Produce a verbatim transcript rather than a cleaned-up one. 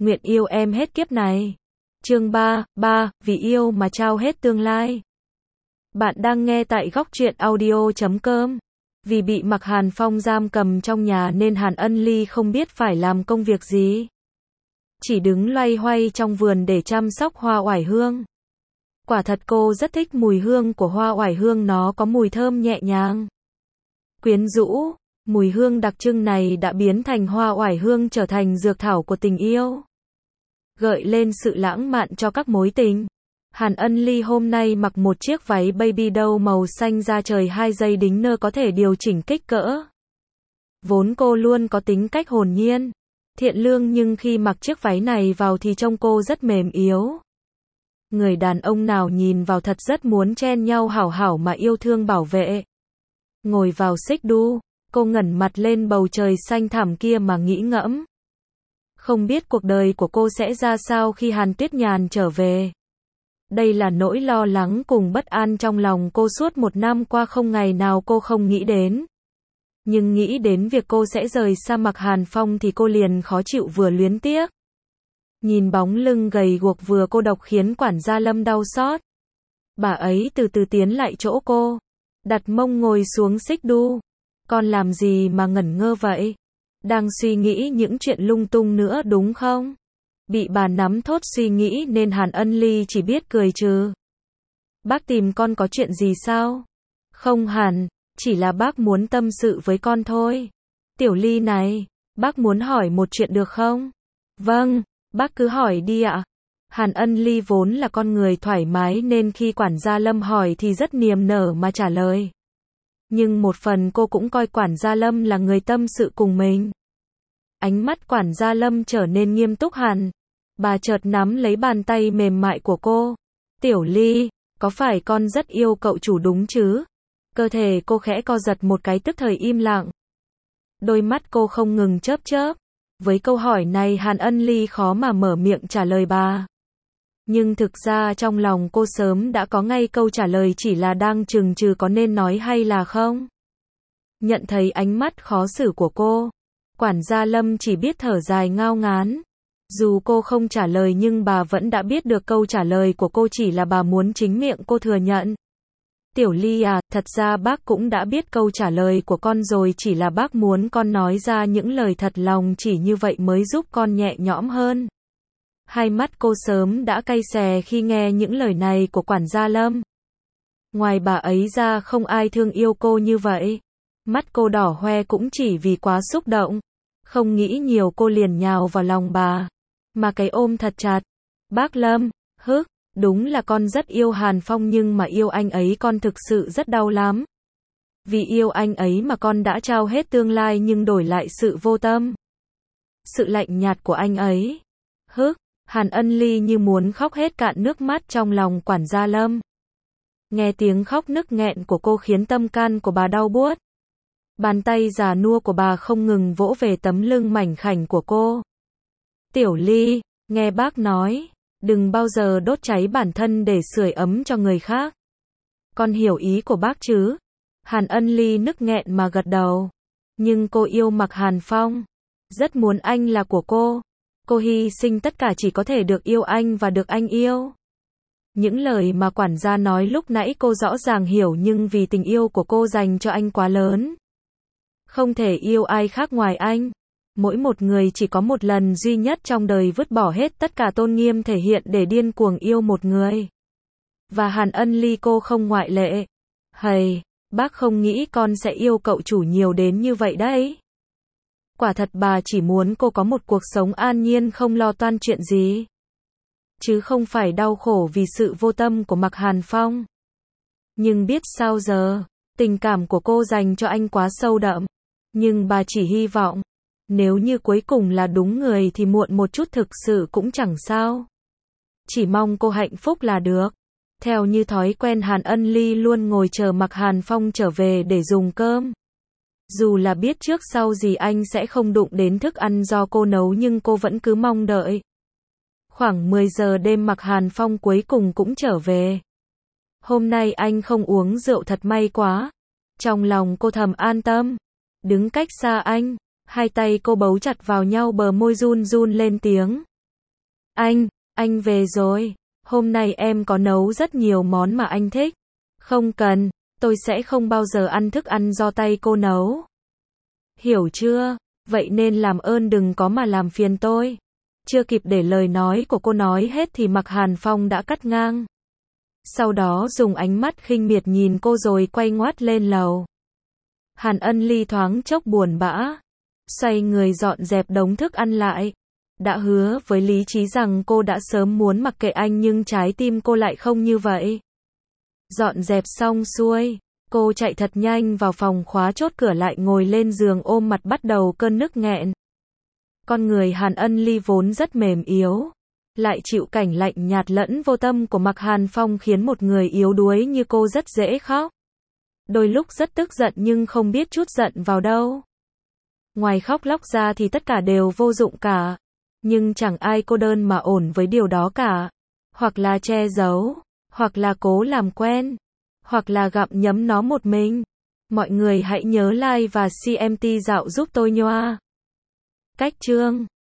nguyện yêu em hết kiếp này. Chương ba, ba, vì yêu mà trao hết tương lai. Bạn đang nghe tại góc truyện audio chấm com. Vì bị Mạc Hàn Phong giam cầm trong nhà nên Hàn Ân Ly không biết phải làm công việc gì. Chỉ đứng loay hoay trong vườn để chăm sóc hoa oải hương. Quả thật cô rất thích mùi hương của hoa oải hương, nó có mùi thơm nhẹ nhàng, quyến rũ. Mùi hương đặc trưng này đã biến thành hoa oải hương trở thành dược thảo của tình yêu, gợi lên sự lãng mạn cho các mối tình. Hàn Ân Ly hôm nay mặc một chiếc váy baby doll màu xanh da trời, hai dây đính nơ có thể điều chỉnh kích cỡ. Vốn cô luôn có tính cách hồn nhiên, thiện lương, nhưng khi mặc chiếc váy này vào thì trông cô rất mềm yếu. Người đàn ông nào nhìn vào thật rất muốn chen nhau hảo hảo mà yêu thương bảo vệ. Ngồi vào xích đu, cô ngẩng mặt lên bầu trời xanh thẳm kia mà nghĩ ngẫm. Không biết cuộc đời của cô sẽ ra sao khi Hàn Tuyết Nhàn trở về. Đây là nỗi lo lắng cùng bất an trong lòng cô suốt một năm qua, không ngày nào cô không nghĩ đến. Nhưng nghĩ đến việc cô sẽ rời xa Mạc Hàn Phong thì cô liền khó chịu vừa luyến tiếc. Nhìn bóng lưng gầy guộc vừa cô độc khiến quản gia Lâm đau xót. Bà ấy từ từ tiến lại chỗ cô, đặt mông ngồi xuống xích đu. Con làm gì mà ngẩn ngơ vậy? Đang suy nghĩ những chuyện lung tung nữa đúng không? Bị bà nắm thóp suy nghĩ nên Hàn Ân Ly chỉ biết cười trừ. Bác tìm con có chuyện gì sao? Không hẳn, chỉ là bác muốn tâm sự với con thôi. Tiểu Ly này, bác muốn hỏi một chuyện được không? Vâng, bác cứ hỏi đi ạ. Hàn Ân Ly vốn là con người thoải mái nên khi quản gia Lâm hỏi thì rất niềm nở mà trả lời. Nhưng một phần cô cũng coi quản gia Lâm là người tâm sự cùng mình. Ánh mắt quản gia Lâm trở nên nghiêm túc hẳn. Bà chợt nắm lấy bàn tay mềm mại của cô. Tiểu Ly, có phải con rất yêu cậu chủ đúng chứ? Cơ thể cô khẽ co giật một cái, tức thời im lặng. Đôi mắt cô không ngừng chớp chớp. Với câu hỏi này Hàn Ân Ly khó mà mở miệng trả lời bà. Nhưng thực ra trong lòng cô sớm đã có ngay câu trả lời, chỉ là đang chừng chừ có nên nói hay là không. Nhận thấy ánh mắt khó xử của cô, quản gia Lâm chỉ biết thở dài ngao ngán. Dù cô không trả lời nhưng bà vẫn đã biết được câu trả lời của cô, chỉ là bà muốn chính miệng cô thừa nhận. Tiểu Ly à, thật ra bác cũng đã biết câu trả lời của con rồi, chỉ là bác muốn con nói ra những lời thật lòng, chỉ như vậy mới giúp con nhẹ nhõm hơn. Hai mắt cô sớm đã cay xè khi nghe những lời này của quản gia Lâm. Ngoài bà ấy ra không ai thương yêu cô như vậy. Mắt cô đỏ hoe cũng chỉ vì quá xúc động. Không nghĩ nhiều cô liền nhào vào lòng bà, mà cái ôm thật chặt. Bác Lâm, hứ, đúng là con rất yêu Hàn Phong, nhưng mà yêu anh ấy con thực sự rất đau lắm. Vì yêu anh ấy mà con đã trao hết tương lai nhưng đổi lại sự vô tâm, sự lạnh nhạt của anh ấy. Hứ, Hàn Ân Ly như muốn khóc hết cạn nước mắt trong lòng quản gia Lâm. Nghe tiếng khóc nức nghẹn của cô khiến tâm can của bà đau buốt. Bàn tay già nua của bà không ngừng vỗ về tấm lưng mảnh khảnh của cô. Tiểu Ly, nghe bác nói, đừng bao giờ đốt cháy bản thân để sưởi ấm cho người khác. Con hiểu ý của bác chứ? Hàn Ân Ly nức nghẹn mà gật đầu. Nhưng cô yêu Mạc Hàn Phong, rất muốn anh là của cô. Cô hy sinh tất cả chỉ có thể được yêu anh và được anh yêu. Những lời mà quản gia nói lúc nãy cô rõ ràng hiểu, nhưng vì tình yêu của cô dành cho anh quá lớn, không thể yêu ai khác ngoài anh. Mỗi một người chỉ có một lần duy nhất trong đời vứt bỏ hết tất cả tôn nghiêm thể hiện để điên cuồng yêu một người. Và Hàn Ân Ly cô không ngoại lệ. Hầy, bác không nghĩ con sẽ yêu cậu chủ nhiều đến như vậy đấy. Quả thật bà chỉ muốn cô có một cuộc sống an nhiên không lo toan chuyện gì, chứ không phải đau khổ vì sự vô tâm của Mạc Hàn Phong. Nhưng biết sao giờ, tình cảm của cô dành cho anh quá sâu đậm. Nhưng bà chỉ hy vọng, nếu như cuối cùng là đúng người thì muộn một chút thực sự cũng chẳng sao. Chỉ mong cô hạnh phúc là được. Theo như thói quen Hàn Ân Ly luôn ngồi chờ Mạc Hàn Phong trở về để dùng cơm. Dù là biết trước sau gì anh sẽ không đụng đến thức ăn do cô nấu nhưng cô vẫn cứ mong đợi. Khoảng mười giờ đêm Mạc Hàn Phong cuối cùng cũng trở về. Hôm nay anh không uống rượu, thật may quá. Trong lòng cô thầm an tâm. Đứng cách xa anh, hai tay cô bấu chặt vào nhau, bờ môi run run lên tiếng. Anh, anh về rồi. Hôm nay em có nấu rất nhiều món mà anh thích. Không cần, tôi sẽ không bao giờ ăn thức ăn do tay cô nấu. Hiểu chưa? Vậy nên làm ơn đừng có mà làm phiền tôi. Chưa kịp để lời nói của cô nói hết thì Mạc Hàn Phong đã cắt ngang. Sau đó dùng ánh mắt khinh miệt nhìn cô rồi quay ngoắt lên lầu. Hàn Ân Ly thoáng chốc buồn bã, xoay người dọn dẹp đống thức ăn lại. Đã hứa với lý trí rằng cô đã sớm muốn mặc kệ anh nhưng trái tim cô lại không như vậy. Dọn dẹp xong xuôi, cô chạy thật nhanh vào phòng khóa chốt cửa lại ngồi lên giường ôm mặt bắt đầu cơn nức nghẹn. Con người Hàn Ân Ly vốn rất mềm yếu, lại chịu cảnh lạnh nhạt lẫn vô tâm của Mạc Hàn Phong khiến một người yếu đuối như cô rất dễ khóc. Đôi lúc rất tức giận nhưng không biết trút giận vào đâu. Ngoài khóc lóc ra thì tất cả đều vô dụng cả. Nhưng chẳng ai cô đơn mà ổn với điều đó cả. Hoặc là che giấu, hoặc là cố làm quen, hoặc là gặm nhấm nó một mình. Mọi người hãy nhớ like và xê em tê dạo giúp tôi nhoa. Cách chương